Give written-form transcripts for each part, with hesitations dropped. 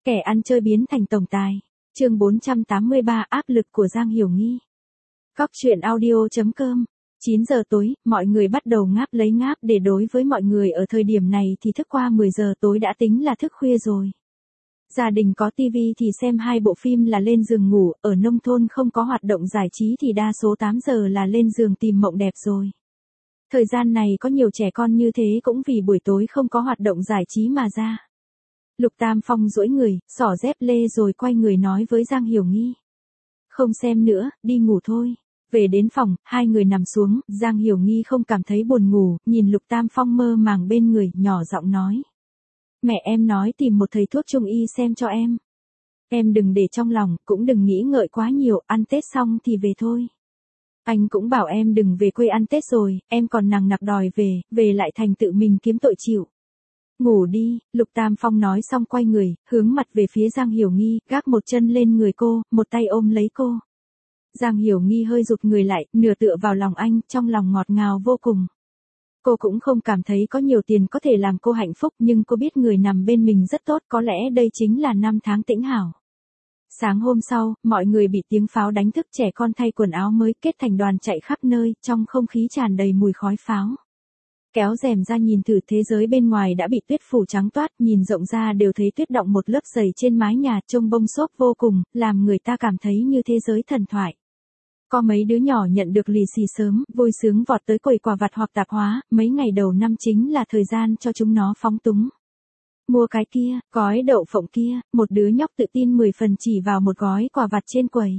Kẻ ăn chơi biến thành tổng tài. Chương 483 áp lực của Giang Hiểu Nghi. Cóc truyện audio.com. 9 giờ tối, mọi người bắt đầu ngáp lấy ngáp để đối với mọi người ở thời điểm này thì thức qua 10 giờ tối đã tính là thức khuya rồi. Gia đình có tivi thì xem 2 bộ phim là lên giường ngủ, ở nông thôn không có hoạt động giải trí thì đa số 8 giờ là lên giường tìm mộng đẹp rồi. Thời gian này có nhiều trẻ con như thế cũng vì buổi tối không có hoạt động giải trí mà ra. Lục Tam Phong duỗi người, xỏ dép lê rồi quay người nói với Giang Hiểu Nghi. Không xem nữa, đi ngủ thôi. Về đến phòng, hai người nằm xuống, Giang Hiểu Nghi không cảm thấy buồn ngủ, nhìn Lục Tam Phong mơ màng bên người, nhỏ giọng nói. Mẹ em nói tìm một thầy thuốc trung y xem cho em. Em đừng để trong lòng, cũng đừng nghĩ ngợi quá nhiều, ăn Tết xong thì về thôi. Anh cũng bảo em đừng về quê ăn Tết rồi, em còn nằng nặc đòi về lại thành tự mình kiếm tội chịu. Ngủ đi, Lục Tam Phong nói xong quay người, hướng mặt về phía Giang Hiểu Nghi, gác một chân lên người cô, một tay ôm lấy cô. Giang Hiểu Nghi hơi rụt người lại, nửa tựa vào lòng anh, trong lòng ngọt ngào vô cùng. Cô cũng không cảm thấy có nhiều tiền có thể làm cô hạnh phúc nhưng cô biết người nằm bên mình rất tốt, có lẽ đây chính là năm tháng tĩnh hảo. Sáng hôm sau, mọi người bị tiếng pháo đánh thức, trẻ con thay quần áo mới kết thành đoàn chạy khắp nơi, trong không khí tràn đầy mùi khói pháo. Kéo rèm ra nhìn thử, thế giới bên ngoài đã bị tuyết phủ trắng toát, nhìn rộng ra đều thấy tuyết đọng một lớp dày trên mái nhà, trông bông xốp vô cùng, làm người ta cảm thấy như thế giới thần thoại. Có mấy đứa nhỏ nhận được lì xì sớm, vui sướng vọt tới quầy quà vặt hoặc tạp hóa, mấy ngày đầu năm chính là thời gian cho chúng nó phóng túng. Mua cái kia, gói đậu phộng kia, một đứa nhóc tự tin 10 phần chỉ vào một gói quà vặt trên quầy.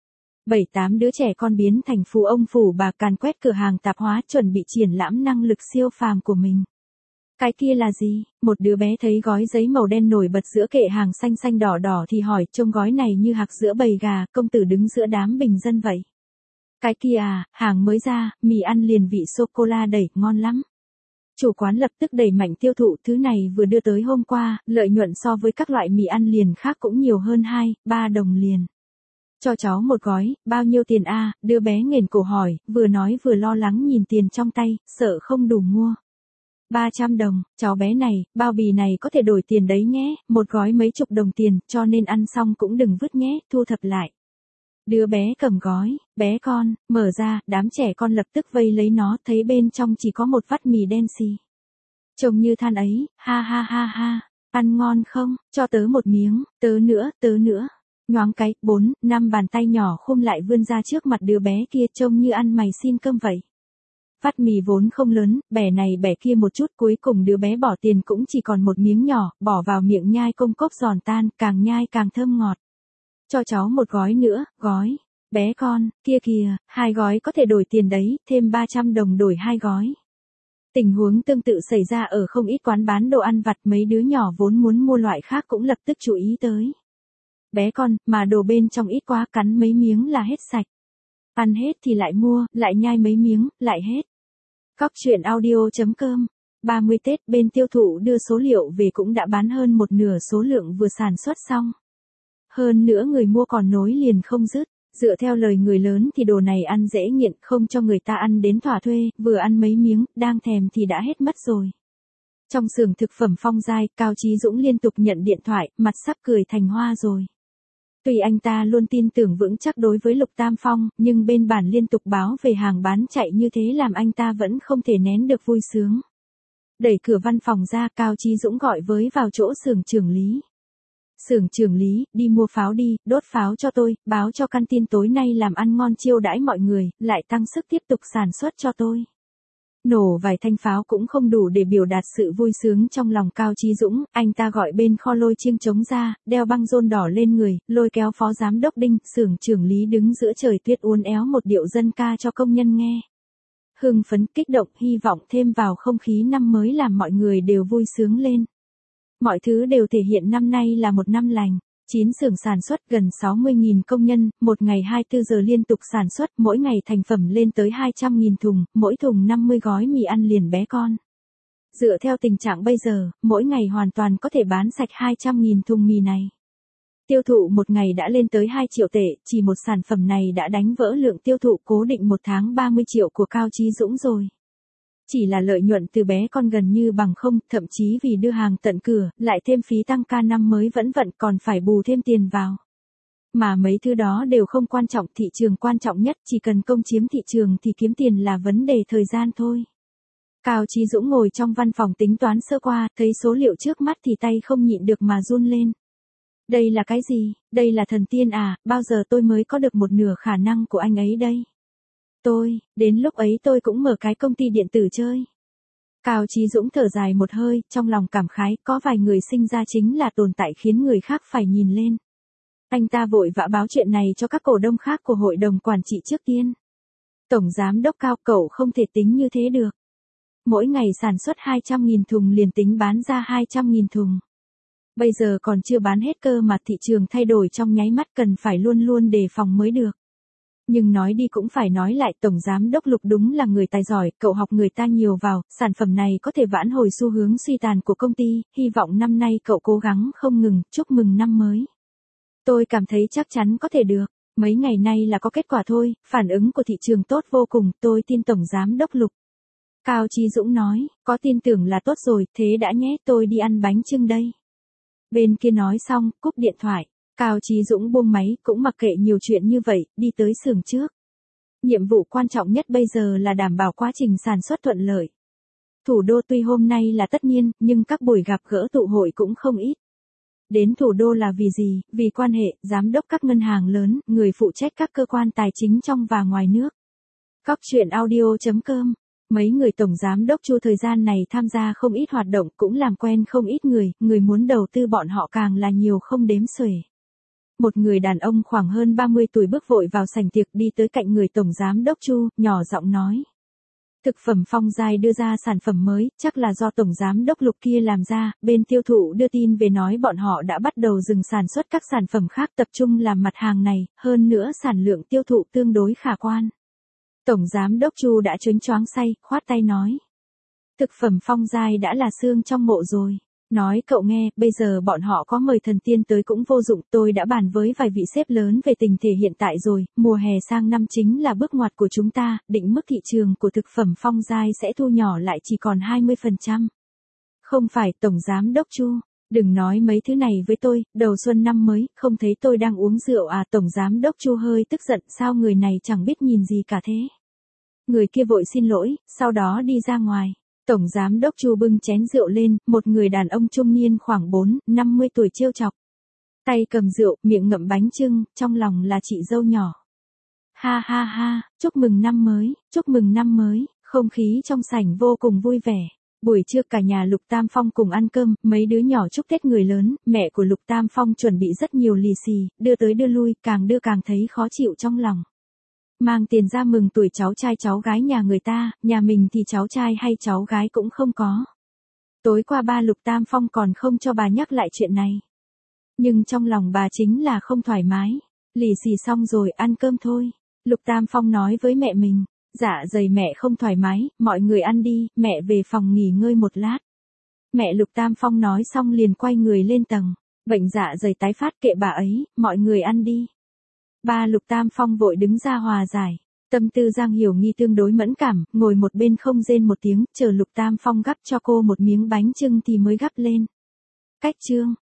7-8 đứa trẻ con biến thành phú ông phú bà càn quét cửa hàng tạp hóa chuẩn bị triển lãm năng lực siêu phàm của mình. Cái kia là gì? Một đứa bé thấy gói giấy màu đen nổi bật giữa kệ hàng xanh xanh đỏ đỏ thì hỏi, trông gói này như hạc giữa bầy gà, công tử đứng giữa đám bình dân vậy. Cái kia à, hàng mới ra, mì ăn liền vị sô-cô-la đẩy, ngon lắm. Chủ quán lập tức đẩy mạnh tiêu thụ, thứ này vừa đưa tới hôm qua, lợi nhuận so với các loại mì ăn liền khác cũng nhiều hơn 2-3 đồng liền. Cho cháu một gói, bao nhiêu tiền a? Đứa bé nghển cổ hỏi, vừa nói vừa lo lắng nhìn tiền trong tay, sợ không đủ mua. 300 đồng, cháu bé này, bao bì này có thể đổi tiền đấy nhé, một gói mấy chục đồng tiền, cho nên ăn xong cũng đừng vứt nhé, thu thập lại. Đứa bé cầm gói, bé con, mở ra, đám trẻ con lập tức vây lấy nó, thấy bên trong chỉ có một vắt mì đen xì. Trông như than ấy, ha ha ha ha, ăn ngon không, cho tớ một miếng, tớ nữa. Nhoáng cái, 4-5 bàn tay nhỏ khum lại vươn ra trước mặt đứa bé kia, trông như ăn mày xin cơm vậy. Vắt mì vốn không lớn, bẻ này bẻ kia một chút, cuối cùng đứa bé bỏ tiền cũng chỉ còn một miếng nhỏ, bỏ vào miệng nhai công cốc giòn tan, càng nhai càng thơm ngọt. Cho cháu một gói nữa, gói. Bé con, kia kìa, 2 gói có thể đổi tiền đấy, thêm 300 đồng đổi 2 gói. Tình huống tương tự xảy ra ở không ít quán bán đồ ăn vặt, mấy đứa nhỏ vốn muốn mua loại khác cũng lập tức chú ý tới. Bé con, mà đồ bên trong ít quá, cắn mấy miếng là hết sạch. Ăn hết thì lại mua, lại nhai mấy miếng, lại hết. Cóc truyện audio.com. 30 Tết, bên tiêu thụ đưa số liệu về cũng đã bán hơn một nửa số lượng vừa sản xuất xong. Hơn nữa người mua còn nối liền không dứt. Dựa theo lời người lớn thì đồ này ăn dễ nghiện, không cho người ta ăn đến thỏa thuê, vừa ăn mấy miếng, đang thèm thì đã hết mất rồi. Trong xưởng thực phẩm Phong Giai, Cao Chí Dũng liên tục nhận điện thoại, mặt sắp cười thành hoa rồi. Tuy anh ta luôn tin tưởng vững chắc đối với Lục Tam Phong, nhưng bên bản liên tục báo về hàng bán chạy như thế làm anh ta vẫn không thể nén được vui sướng. Đẩy cửa văn phòng ra, Cao Chí Dũng gọi với vào chỗ xưởng trưởng lý. Xưởng trưởng lý, đi mua pháo đi, đốt pháo cho tôi, báo cho căn tin tối nay làm ăn ngon chiêu đãi mọi người, lại tăng sức tiếp tục sản xuất cho tôi. Nổ vài thanh pháo cũng không đủ để biểu đạt sự vui sướng trong lòng Cao Chí Dũng, anh ta gọi bên kho lôi chiêng trống ra, đeo băng rôn đỏ lên người, lôi kéo phó giám đốc Đinh, xưởng trưởng lý đứng giữa trời tuyết uốn éo một điệu dân ca cho công nhân nghe. Hưng phấn, kích động, hy vọng thêm vào không khí năm mới làm mọi người đều vui sướng lên. Mọi thứ đều thể hiện năm nay là một năm lành. 9 xưởng sản xuất gần 60.000 công nhân, một ngày 24 giờ liên tục sản xuất, mỗi ngày thành phẩm lên tới 200.000 thùng, mỗi thùng 50 gói mì ăn liền bé con. Dựa theo tình trạng bây giờ, mỗi ngày hoàn toàn có thể bán sạch 200.000 thùng mì này. Tiêu thụ một ngày đã lên tới 2 triệu tệ, chỉ một sản phẩm này đã đánh vỡ lượng tiêu thụ cố định một tháng 30 triệu của Cao Chí Dũng rồi. Chỉ là lợi nhuận từ bé con gần như bằng không, thậm chí vì đưa hàng tận cửa, lại thêm phí tăng ca năm mới vẫn vận còn phải bù thêm tiền vào. Mà mấy thứ đó đều không quan trọng, thị trường quan trọng nhất, chỉ cần công chiếm thị trường thì kiếm tiền là vấn đề thời gian thôi. Cao Chí Dũng ngồi trong văn phòng tính toán sơ qua, thấy số liệu trước mắt thì tay không nhịn được mà run lên. Đây là cái gì? Đây là thần tiên à, bao giờ tôi mới có được một nửa khả năng của anh ấy đây? Đến lúc ấy tôi cũng mở cái công ty điện tử chơi. Cao Chí Dũng thở dài một hơi, trong lòng cảm khái, có vài người sinh ra chính là tồn tại khiến người khác phải nhìn lên. Anh ta vội vã báo chuyện này cho các cổ đông khác của hội đồng quản trị trước tiên. Tổng giám đốc Cao, cậu không thể tính như thế được. Mỗi ngày sản xuất 200.000 thùng liền tính bán ra 200.000 thùng. Bây giờ còn chưa bán hết cơ mà thị trường thay đổi trong nháy mắt, cần phải luôn luôn đề phòng mới được. Nhưng nói đi cũng phải nói lại, Tổng Giám đốc Lục đúng là người tài giỏi, cậu học người ta nhiều vào, sản phẩm này có thể vãn hồi xu hướng suy tàn của công ty, hy vọng năm nay cậu cố gắng không ngừng, chúc mừng năm mới. Tôi cảm thấy chắc chắn có thể được, mấy ngày nay là có kết quả thôi, phản ứng của thị trường tốt vô cùng, tôi tin Tổng Giám đốc Lục. Cao Chí Dũng nói, có tin tưởng là tốt rồi, thế đã nhé, tôi đi ăn bánh chưng đây. Bên kia nói xong, cúp điện thoại. Cao Chí Dũng buông máy, cũng mặc kệ nhiều chuyện như vậy, đi tới xưởng trước. Nhiệm vụ quan trọng nhất bây giờ là đảm bảo quá trình sản xuất thuận lợi. Thủ đô tuy hôm nay là tất nhiên, nhưng các buổi gặp gỡ tụ hội cũng không ít. Đến thủ đô là vì gì? Vì quan hệ, giám đốc các ngân hàng lớn, người phụ trách các cơ quan tài chính trong và ngoài nước. Cóc truyện audio.com. Mấy người tổng giám đốc Chu thời gian này tham gia không ít hoạt động, cũng làm quen không ít người muốn đầu tư bọn họ càng là nhiều không đếm xuể. Một người đàn ông khoảng hơn 30 tuổi bước vội vào sảnh tiệc, đi tới cạnh người tổng giám đốc Chu, nhỏ giọng nói. Thực phẩm Phong Giai đưa ra sản phẩm mới, chắc là do tổng giám đốc Lục kia làm ra, bên tiêu thụ đưa tin về nói bọn họ đã bắt đầu dừng sản xuất các sản phẩm khác, tập trung làm mặt hàng này, hơn nữa sản lượng tiêu thụ tương đối khả quan. Tổng giám đốc Chu đã choáng choáng say, khoát tay nói. Thực phẩm Phong Giai đã là xương trong mộ rồi. Nói cậu nghe, bây giờ bọn họ có mời thần tiên tới cũng vô dụng, tôi đã bàn với vài vị sếp lớn về tình thể hiện tại rồi, mùa hè sang năm chính là bước ngoặt của chúng ta, định mức thị trường của thực phẩm Phong Giai sẽ thu nhỏ lại chỉ còn 20%. Không phải, Tổng Giám đốc Chu, đừng nói mấy thứ này với tôi, đầu xuân năm mới, không thấy tôi đang uống rượu à? Tổng Giám đốc Chu hơi tức giận, sao người này chẳng biết nhìn gì cả thế. Người kia vội xin lỗi, sau đó đi ra ngoài. Tổng giám đốc Chu bưng chén rượu lên, một người đàn ông trung niên khoảng 4-50 tuổi trêu chọc. Tay cầm rượu, miệng ngậm bánh chưng, trong lòng là chị dâu nhỏ. Ha ha ha, chúc mừng năm mới, chúc mừng năm mới, không khí trong sảnh vô cùng vui vẻ. Buổi trưa cả nhà Lục Tam Phong cùng ăn cơm, mấy đứa nhỏ chúc Tết người lớn, mẹ của Lục Tam Phong chuẩn bị rất nhiều lì xì, đưa tới đưa lui, càng đưa càng thấy khó chịu trong lòng. Mang tiền ra mừng tuổi cháu trai cháu gái nhà người ta, nhà mình thì cháu trai hay cháu gái cũng không có. Tối qua ba Lục Tam Phong còn không cho bà nhắc lại chuyện này. Nhưng trong lòng bà chính là không thoải mái. Lì xì xong rồi, ăn cơm thôi. Lục Tam Phong nói với mẹ mình. Dạ dày mẹ không thoải mái, mọi người ăn đi, mẹ về phòng nghỉ ngơi một lát. Mẹ Lục Tam Phong nói xong liền quay người lên tầng. Bệnh dạ dày tái phát kệ bà ấy, mọi người ăn đi. Ba Lục Tam Phong vội đứng ra hòa giải. Tâm tư Giang Hiểu Nghi tương đối mẫn cảm, ngồi một bên không rên một tiếng, chờ Lục Tam Phong gắp cho cô một miếng bánh chưng thì mới gắp lên. Cách chương